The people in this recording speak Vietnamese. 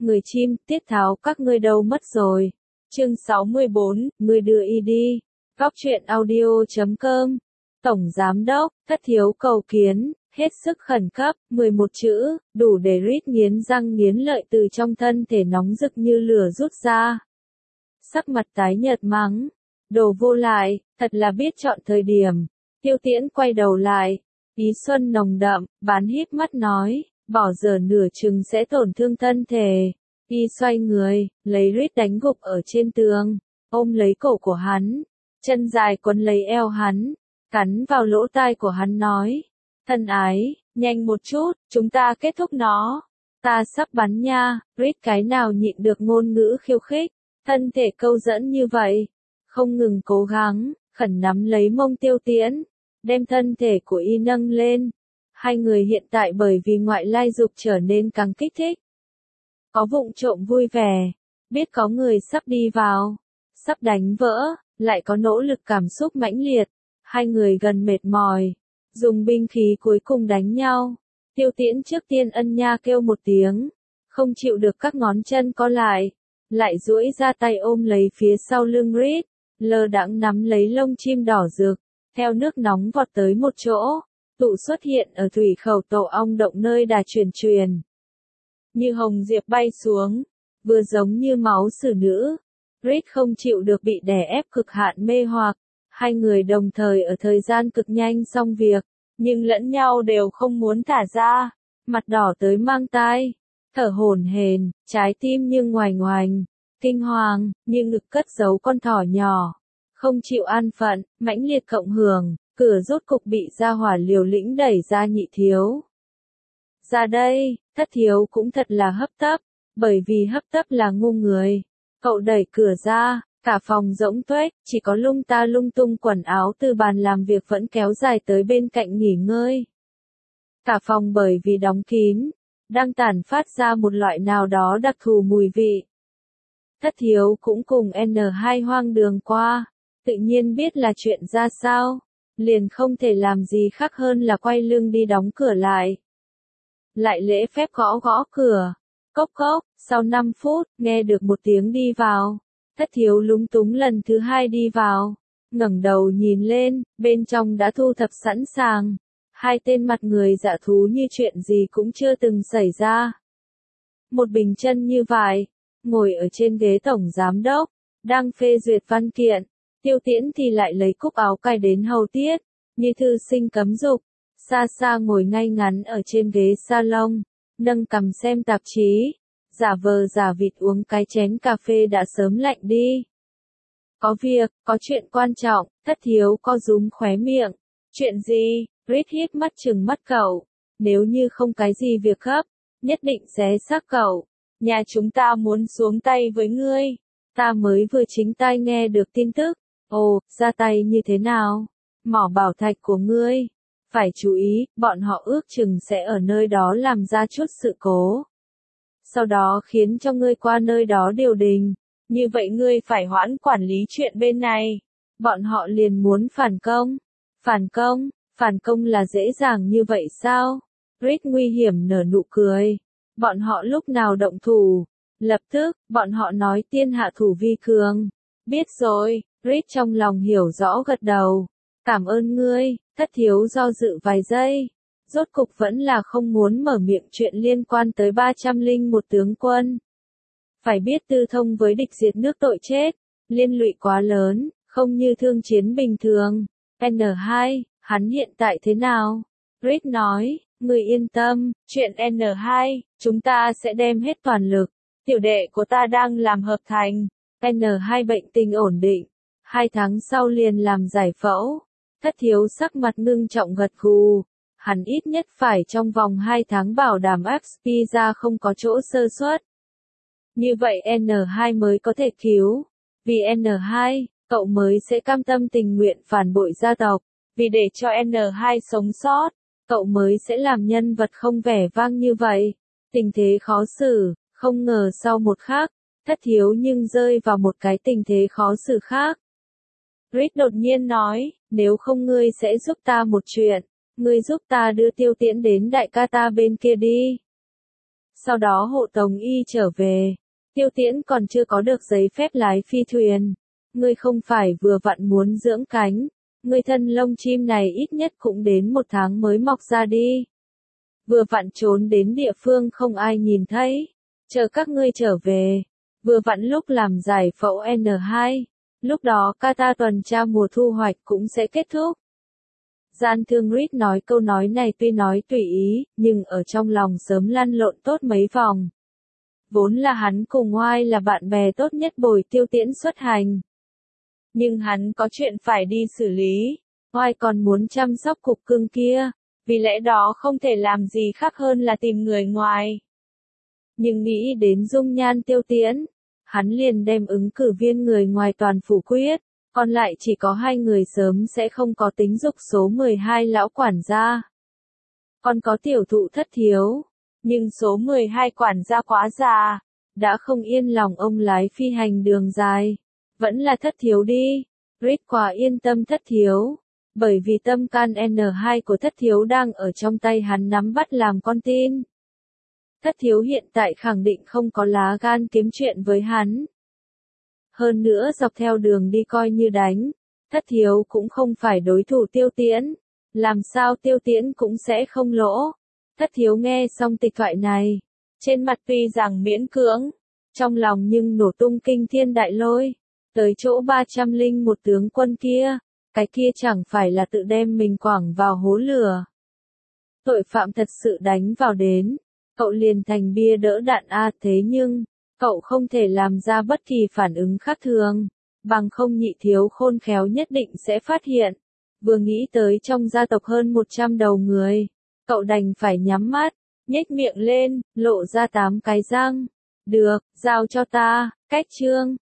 người chim, tiết tháo các ngươi đâu mất rồi. Chương 64, người đưa y đi. Góc truyện audio.com. Tổng Giám đốc, Thất Thiếu cầu kiến, hết sức khẩn cấp, 11 chữ, đủ để Reed nghiến răng nghiến lợi từ trong thân thể nóng rực như lửa rút ra. Sắc mặt tái nhợt mắng, đồ vô lại, thật là biết chọn thời điểm. Tiêu Tiễn quay đầu lại, ý xuân nồng đậm, bán híp mắt nói, bỏ giờ nửa chừng sẽ tổn thương thân thể. Y xoay người, lấy Reed đánh gục ở trên tường, ôm lấy cổ của hắn, chân dài quấn lấy eo hắn, cắn vào lỗ tai của hắn nói, thân ái, nhanh một chút, chúng ta kết thúc nó. Ta sắp bắn nha. Reed cái nào nhịn được ngôn ngữ khiêu khích, thân thể câu dẫn như vậy, không ngừng cố gắng, khẩn nắm lấy mông Tiêu Tiễn, đem thân thể của y nâng lên. Hai người hiện tại bởi vì ngoại lai dục trở nên càng kích thích. Có vụng trộm vui vẻ, biết có người sắp đi vào, sắp đánh vỡ, lại có nỗ lực cảm xúc mãnh liệt. Hai người gần mệt mỏi, dùng binh khí cuối cùng đánh nhau. Tiêu Tiễn trước tiên ân nha kêu một tiếng, không chịu được các ngón chân co lại duỗi ra tay ôm lấy phía sau lưng Reed, lơ đãng nắm lấy lông chim đỏ rực, theo nước nóng vọt tới một chỗ, tụ xuất hiện ở thủy khẩu tổ ong động nơi đà truyền. Như hồng diệp bay xuống, vừa giống như máu xử nữ. Reed không chịu được bị đè ép cực hạn mê hoặc, hai người đồng thời ở thời gian cực nhanh xong việc, nhưng lẫn nhau đều không muốn thả ra, mặt đỏ tới mang tai, thở hổn hển, trái tim như ngoành, kinh hoàng, như ngực cất giấu con thỏ nhỏ, không chịu an phận, mãnh liệt cộng hưởng, cửa rốt cục bị gia hỏa liều lĩnh đẩy ra Nhị Thiếu. Ra đây, Thất Thiếu cũng thật là hấp tấp, bởi vì hấp tấp là ngu người. Cậu đẩy cửa ra, cả phòng rỗng tuếch, chỉ có lung ta lung tung quần áo từ bàn làm việc vẫn kéo dài tới bên cạnh nghỉ ngơi. Cả phòng bởi vì đóng kín, đang tản phát ra một loại nào đó đặc thù mùi vị. Thất Thiếu cũng cùng N2 hoang đường qua, tự nhiên biết là chuyện ra sao, liền không thể làm gì khác hơn là quay lưng đi đóng cửa lại. Lại lễ phép gõ cửa, cốc cốc, sau 5 phút, nghe được một tiếng đi vào. Thất Thiếu lúng túng lần thứ hai đi vào, ngẩng đầu nhìn lên, bên trong đã thu thập sẵn sàng. Hai tên mặt người dạ thú như chuyện gì cũng chưa từng xảy ra. Một bình chân như vải, ngồi ở trên ghế tổng giám đốc, đang phê duyệt văn kiện. Tiêu Tiễn thì lại lấy cúc áo cài đến hầu tiết, như thư sinh cấm dục, xa xa ngồi ngay ngắn ở trên ghế salon, nâng cằm xem tạp chí, giả vờ giả vịt uống cái chén cà phê đã sớm lạnh đi. Có việc, có chuyện quan trọng. Thất Thiếu co rúm khóe miệng. Chuyện gì? Reed híp mắt trừng mắt cậu. Nếu như không cái gì việc gấp, nhất định xé xác cậu. Nhà chúng ta muốn xuống tay với ngươi. Ta mới vừa chính tai nghe được tin tức. Ồ, ra tay như thế nào? Mỏ bảo thạch của ngươi. Phải chú ý, bọn họ ước chừng sẽ ở nơi đó làm ra chút sự cố. Sau đó khiến cho ngươi qua nơi đó điều đình. Như vậy ngươi phải hoãn quản lý chuyện bên này. Bọn họ liền muốn phản công. Phản công là dễ dàng như vậy sao? Reed nguy hiểm nở nụ cười. Bọn họ lúc nào động thủ? Lập tức, bọn họ nói tiên hạ thủ vi cường. Biết rồi, Reed trong lòng hiểu rõ gật đầu. Cảm ơn ngươi. Thất Thiếu do dự vài giây. Rốt cục vẫn là không muốn mở miệng chuyện liên quan tới 301 tướng quân. Phải biết tư thông với địch diệt nước tội chết, liên lụy quá lớn, không như thương chiến bình thường. N2, hắn hiện tại thế nào? Reed nói, người yên tâm, chuyện N2, chúng ta sẽ đem hết toàn lực. Tiểu đệ của ta đang làm hợp thành. N2 bệnh tình ổn định. 2 tháng sau liền làm giải phẫu. Thất Thiếu sắc mặt ngưng trọng gật gù. Hắn ít nhất phải trong vòng 2 tháng bảo đảm XP ra không có chỗ sơ suất. Như vậy N2 mới có thể cứu. Vì N2, cậu mới sẽ cam tâm tình nguyện phản bội gia tộc. Vì để cho N2 sống sót, cậu mới sẽ làm nhân vật không vẻ vang như vậy. Tình thế khó xử, không ngờ sau một khắc, Thất Thiếu nhưng rơi vào một cái tình thế khó xử khác. Reed đột nhiên nói, nếu không ngươi sẽ giúp ta một chuyện. Ngươi giúp ta đưa Tiêu Tiễn đến đại ca ta bên kia đi. sau đó hộ tống y trở về. Tiêu Tiễn còn chưa có được giấy phép lái phi thuyền. Ngươi không phải vừa vặn muốn dưỡng cánh, ngươi thân lông chim này ít nhất cũng đến 1 tháng mới mọc ra đi. Vừa vặn trốn đến địa phương không ai nhìn thấy, chờ các ngươi trở về, vừa vặn lúc làm giải phẫu N2, lúc đó Qatar tuần tra mùa thu hoạch cũng sẽ kết thúc. Gian Thương Reed nói câu nói này tuy nói tùy ý, nhưng ở trong lòng sớm lăn lộn tốt mấy vòng. Vốn là hắn cùng Oai là bạn bè tốt nhất Bồi Tiêu Tiễn xuất hành. Nhưng hắn có chuyện phải đi xử lý, Oai còn muốn chăm sóc cục cưng kia, vì lẽ đó không thể làm gì khác hơn là tìm người ngoài. Nhưng nghĩ đến dung nhan Tiêu Tiễn, hắn liền đem ứng cử viên người ngoài toàn phủ quyết, còn lại chỉ có 2 người sớm sẽ không có tính dục số 12 lão quản gia. Còn có tiểu thụ Thất Thiếu, nhưng số 12 quản gia quá già, đã không yên lòng ông lái phi hành đường dài. Vẫn là Thất Thiếu đi, Reed quá yên tâm Thất Thiếu, bởi vì tâm can N2 của Thất Thiếu đang ở trong tay hắn nắm bắt làm con tin. Thất Thiếu hiện tại khẳng định không có lá gan kiếm chuyện với hắn. Hơn nữa dọc theo đường đi coi như đánh, Thất Thiếu cũng không phải đối thủ Tiêu Tiễn, làm sao Tiêu Tiễn cũng sẽ không lỗ. Thất Thiếu nghe xong tịch thoại này, trên mặt tuy rằng miễn cưỡng, trong lòng nhưng nổ tung kinh thiên đại lôi. Tới chỗ 301 tướng quân kia, cái kia chẳng phải là tự đem mình quẳng vào hố lửa. Tội phạm thật sự đánh vào đến, cậu liền thành bia đỡ đạn thế nhưng, cậu không thể làm ra bất kỳ phản ứng khác thường, bằng không Nhị Thiếu khôn khéo nhất định sẽ phát hiện. Vừa nghĩ tới trong gia tộc hơn 100 đầu người, cậu đành phải nhắm mắt, nhếch miệng lên, lộ ra 8 cái răng. Được, giao cho ta, cách chương.